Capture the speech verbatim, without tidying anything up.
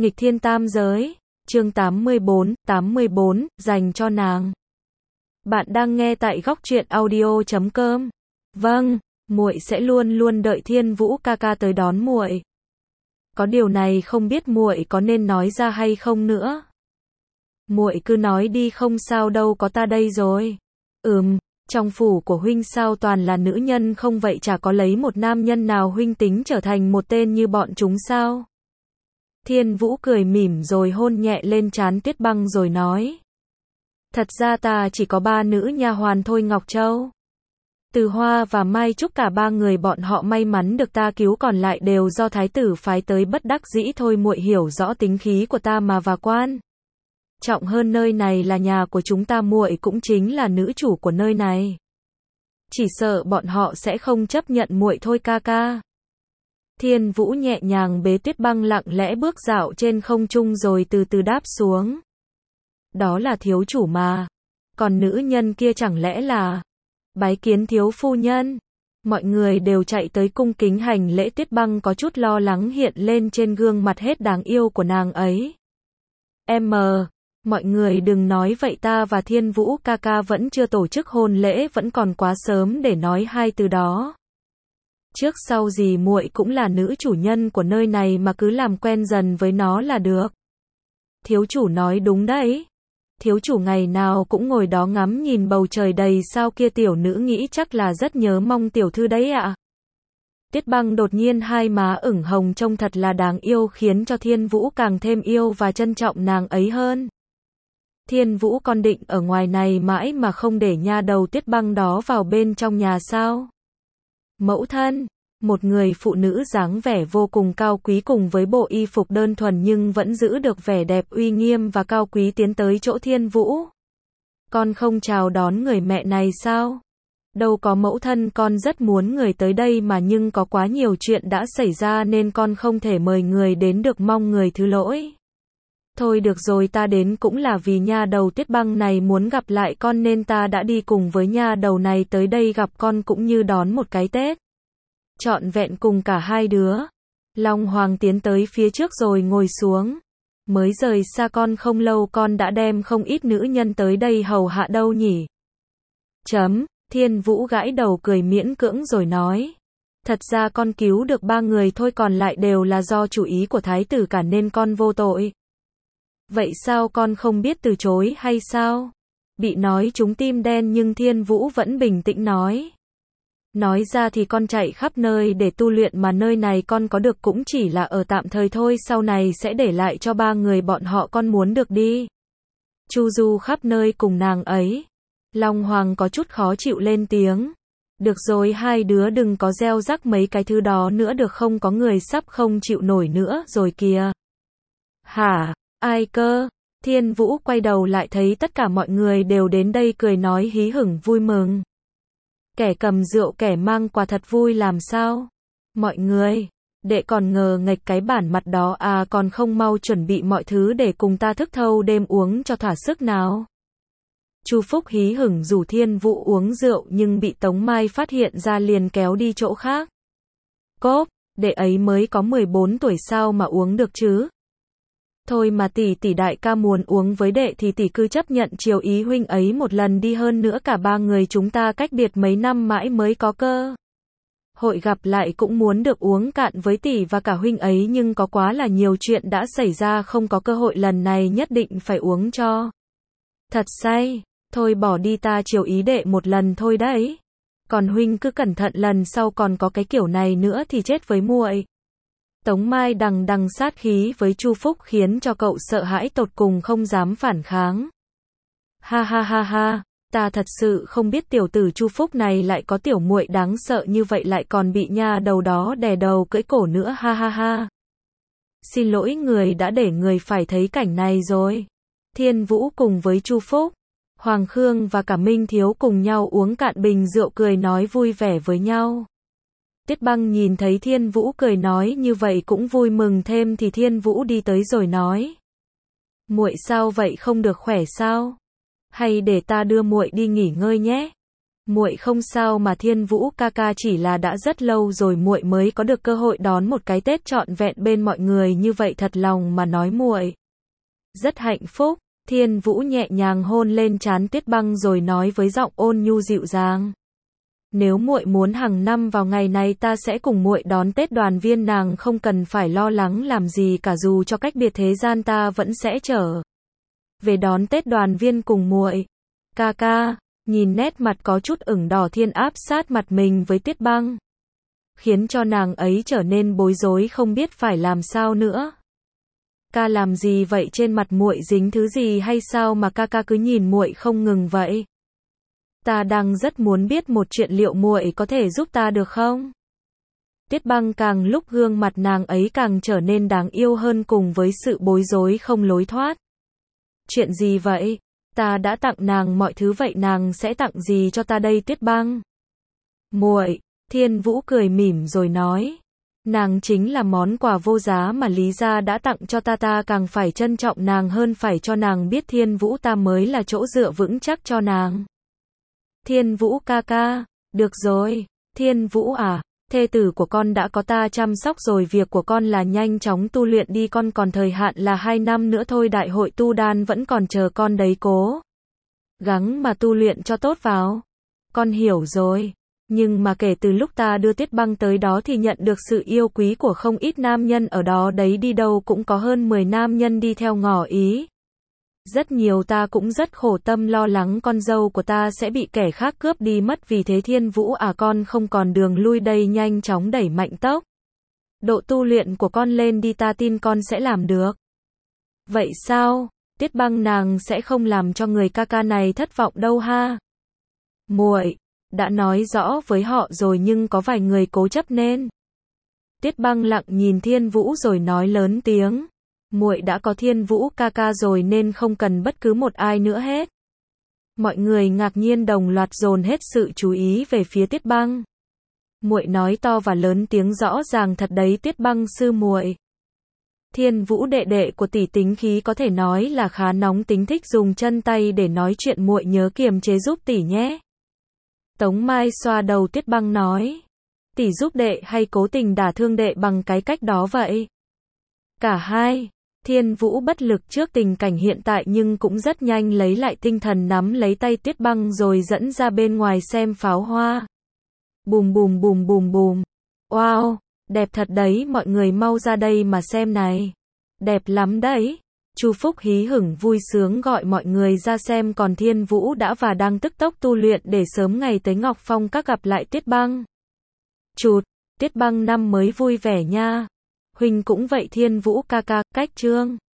Nghịch thiên tam giới, chương tám mươi bốn, tám mươi bốn, dành cho nàng. Bạn đang nghe tại góc truyện audio chấm com. Vâng, muội sẽ luôn luôn đợi Thiên Vũ ca ca tới đón muội. Có điều này không biết muội có nên nói ra hay không nữa. Muội cứ nói đi, không sao đâu, có ta đây rồi. Ừm, trong phủ của huynh sao toàn là nữ nhân không vậy, chả có lấy một nam nhân nào huynh tính trở thành một tên như bọn chúng sao? Thiên Vũ cười mỉm rồi hôn nhẹ lên trán Tuyết Băng rồi nói. Thật ra ta chỉ có ba nữ nha hoàn thôi Ngọc Châu. Từ Hoa và Mai Trúc, cả ba người bọn họ may mắn được ta cứu, còn lại đều do thái tử phái tới, bất đắc dĩ thôi. Muội hiểu rõ tính khí của ta mà, và quan trọng hơn, nơi này là nhà của chúng ta, muội cũng chính là nữ chủ của nơi này. Chỉ sợ bọn họ sẽ không chấp nhận muội thôi ca ca. Thiên Vũ nhẹ nhàng bế Tuyết Băng lặng lẽ bước dạo trên không trung rồi từ từ đáp xuống. Đó là thiếu chủ mà. Còn nữ nhân kia chẳng lẽ là... Bái kiến thiếu phu nhân. Mọi người đều chạy tới cung kính hành lễ. Tuyết Băng có chút lo lắng hiện lên trên gương mặt hết đáng yêu của nàng ấy. Em, mọi người đừng nói vậy, ta và Thiên Vũ ca ca vẫn chưa tổ chức hôn lễ, vẫn còn quá sớm để nói hai từ đó. Trước sau gì muội cũng là nữ chủ nhân của nơi này mà, cứ làm quen dần với nó là được. Thiếu chủ nói đúng đấy. Thiếu chủ ngày nào cũng ngồi đó ngắm nhìn bầu trời đầy sao kia, tiểu nữ nghĩ chắc là rất nhớ mong tiểu thư đấy ạ. Tuyết Băng đột nhiên hai má ửng hồng trông thật là đáng yêu, khiến cho Thiên Vũ càng thêm yêu và trân trọng nàng ấy hơn. Thiên Vũ, con định ở ngoài này mãi mà không để nha đầu Tuyết Băng đó vào bên trong nhà sao? Mẫu thân, một người phụ nữ dáng vẻ vô cùng cao quý cùng với bộ y phục đơn thuần nhưng vẫn giữ được vẻ đẹp uy nghiêm và cao quý tiến tới chỗ Thiên Vũ. Con không chào đón người mẹ này sao? Đâu có mẫu thân, con rất muốn người tới đây mà, nhưng có quá nhiều chuyện đã xảy ra nên con không thể mời người đến được, mong người thứ lỗi. Thôi được rồi, ta đến cũng là vì nha đầu Tuyết Băng này muốn gặp lại con nên ta đã đi cùng với nha đầu này tới đây gặp con, cũng như đón một cái Tết trọn vẹn cùng cả hai đứa. Long Hoàng tiến tới phía trước rồi ngồi xuống. Mới rời xa con không lâu, con đã đem không ít nữ nhân tới đây hầu hạ đâu nhỉ? Chấm, Thiên Vũ gãi đầu cười miễn cưỡng rồi nói. Thật ra con cứu được ba người thôi, còn lại đều là do chủ ý của thái tử cả nên con vô tội. Vậy sao con không biết từ chối hay sao? Bị nói trúng tim đen nhưng Thiên Vũ vẫn bình tĩnh nói. Nói ra thì con chạy khắp nơi để tu luyện mà, nơi này con có được cũng chỉ là ở tạm thời thôi, sau này sẽ để lại cho ba người bọn họ, con muốn được đi chu du khắp nơi cùng nàng ấy. Long Hoàng có chút khó chịu lên tiếng. Được rồi, hai đứa đừng có gieo rắc mấy cái thứ đó nữa được không, có người sắp không chịu nổi nữa rồi kìa. Hả? Ai cơ? Thiên Vũ quay đầu lại thấy tất cả mọi người đều đến đây, cười nói hí hửng vui mừng. Kẻ cầm rượu kẻ mang quà thật vui làm sao? Mọi người, đệ còn ngờ nghệch cái bản mặt đó à, còn không mau chuẩn bị mọi thứ để cùng ta thức thâu đêm uống cho thỏa sức nào. Chu Phúc hí hửng rủ Thiên Vũ uống rượu nhưng bị Tống Mai phát hiện ra liền kéo đi chỗ khác. Cốp, đệ ấy mới có mười bốn tuổi sao mà uống được chứ? Thôi mà tỷ tỷ đại ca muốn uống với đệ thì tỷ cứ chấp nhận chiều ý huynh ấy một lần đi, hơn nữa cả ba người chúng ta cách biệt mấy năm mãi mới có cơ hội gặp lại, cũng muốn được uống cạn với tỷ và cả huynh ấy, nhưng có quá là nhiều chuyện đã xảy ra không có cơ hội, lần này nhất định phải uống cho thật say. Thôi bỏ đi, ta chiều ý đệ một lần thôi đấy. Còn huynh cứ cẩn thận, lần sau còn có cái kiểu này nữa thì chết với muội. Tống Mai đằng đằng sát khí với Chu Phúc khiến cho cậu sợ hãi tột cùng, không dám phản kháng. Ha ha ha ha, ta thật sự không biết tiểu tử Chu Phúc này lại có tiểu muội đáng sợ như vậy, lại còn bị nha đầu đó đè đầu cưỡi cổ nữa, ha ha ha. Xin lỗi, người đã để người phải thấy cảnh này rồi. Thiên Vũ cùng với Chu Phúc, Hoàng Khương và cả Minh Thiếu cùng nhau uống cạn bình rượu, cười nói vui vẻ với nhau. Tuyết Băng nhìn thấy Thiên Vũ cười nói như vậy cũng vui mừng thêm, thì Thiên Vũ đi tới rồi nói. Muội sao vậy, không được khỏe sao? Hay để ta đưa muội đi nghỉ ngơi nhé? Muội không sao mà Thiên Vũ ca ca, chỉ là đã rất lâu rồi muội mới có được cơ hội đón một cái Tết trọn vẹn bên mọi người như vậy, thật lòng mà nói muội rất hạnh phúc. Thiên Vũ nhẹ nhàng hôn lên trán Tuyết Băng rồi nói với giọng ôn nhu dịu dàng. Nếu muội muốn hàng năm vào ngày này ta sẽ cùng muội đón Tết đoàn viên, nàng không cần phải lo lắng làm gì cả, dù cho cách biệt thế gian ta vẫn sẽ trở về đón Tết đoàn viên cùng muội. Ca ca, nhìn nét mặt có chút ửng đỏ Thiên áp sát mặt mình với Tuyết Băng, khiến cho nàng ấy trở nên bối rối không biết phải làm sao nữa. Ca làm gì vậy, trên mặt muội dính thứ gì hay sao mà ca ca cứ nhìn muội không ngừng vậy? Ta đang rất muốn biết một chuyện, liệu muội có thể giúp ta được không? Tuyết Băng càng lúc gương mặt nàng ấy càng trở nên đáng yêu hơn cùng với sự bối rối không lối thoát. Chuyện gì vậy? Ta đã tặng nàng mọi thứ, vậy nàng sẽ tặng gì cho ta đây Tuyết Băng? Muội, Thiên Vũ cười mỉm rồi nói. Nàng chính là món quà vô giá mà Lý gia đã tặng cho ta, ta càng phải trân trọng nàng hơn, phải cho nàng biết Thiên Vũ ta mới là chỗ dựa vững chắc cho nàng. Thiên Vũ ca ca, được rồi, Thiên Vũ à, thê tử của con đã có ta chăm sóc rồi, việc của con là nhanh chóng tu luyện đi, con còn thời hạn là hai năm nữa thôi, đại hội tu đan vẫn còn chờ con đấy, cố gắng mà tu luyện cho tốt vào. Con hiểu rồi. Nhưng mà kể từ lúc ta đưa Tuyết Băng tới đó thì nhận được sự yêu quý của không ít nam nhân ở đó đấy, đi đâu cũng có hơn mười nam nhân đi theo ngỏ ý. Rất nhiều, ta cũng rất khổ tâm lo lắng con dâu của ta sẽ bị kẻ khác cướp đi mất, vì thế Thiên Vũ à, con không còn đường lui đây, nhanh chóng đẩy mạnh tốc độ tu luyện của con lên đi, ta tin con sẽ làm được. Vậy sao? Tuyết Băng nàng sẽ không làm cho người ca ca này thất vọng đâu ha. Muội đã nói rõ với họ rồi nhưng có vài người cố chấp nên. Tuyết Băng lặng nhìn Thiên Vũ rồi nói lớn tiếng. Muội đã có Thiên Vũ ca ca rồi nên không cần bất cứ một ai nữa hết. Mọi người ngạc nhiên đồng loạt dồn hết sự chú ý về phía Tuyết Băng. Muội nói to và lớn tiếng rõ ràng thật đấy Tuyết Băng sư muội. Thiên Vũ đệ đệ của tỷ tính khí có thể nói là khá nóng tính, thích dùng chân tay để nói chuyện, muội nhớ kiềm chế giúp tỷ nhé. Tống Mai xoa đầu Tuyết Băng nói. Tỷ giúp đệ hay cố tình đả thương đệ bằng cái cách đó vậy? Cả hai. Thiên Vũ bất lực trước tình cảnh hiện tại nhưng cũng rất nhanh lấy lại tinh thần, nắm lấy tay Tuyết Băng rồi dẫn ra bên ngoài xem pháo hoa. Bùm bùm bùm bùm bùm. Wow, đẹp thật đấy, mọi người mau ra đây mà xem này. Đẹp lắm đấy. Chu Phúc hí hửng vui sướng gọi mọi người ra xem, còn Thiên Vũ đã và đang tức tốc tu luyện để sớm ngày tới Ngọc Phong các gặp lại Tuyết Băng. Chụt, Tuyết Băng năm mới vui vẻ nha. Huynh cũng vậy Thiên Vũ ca ca, cách chương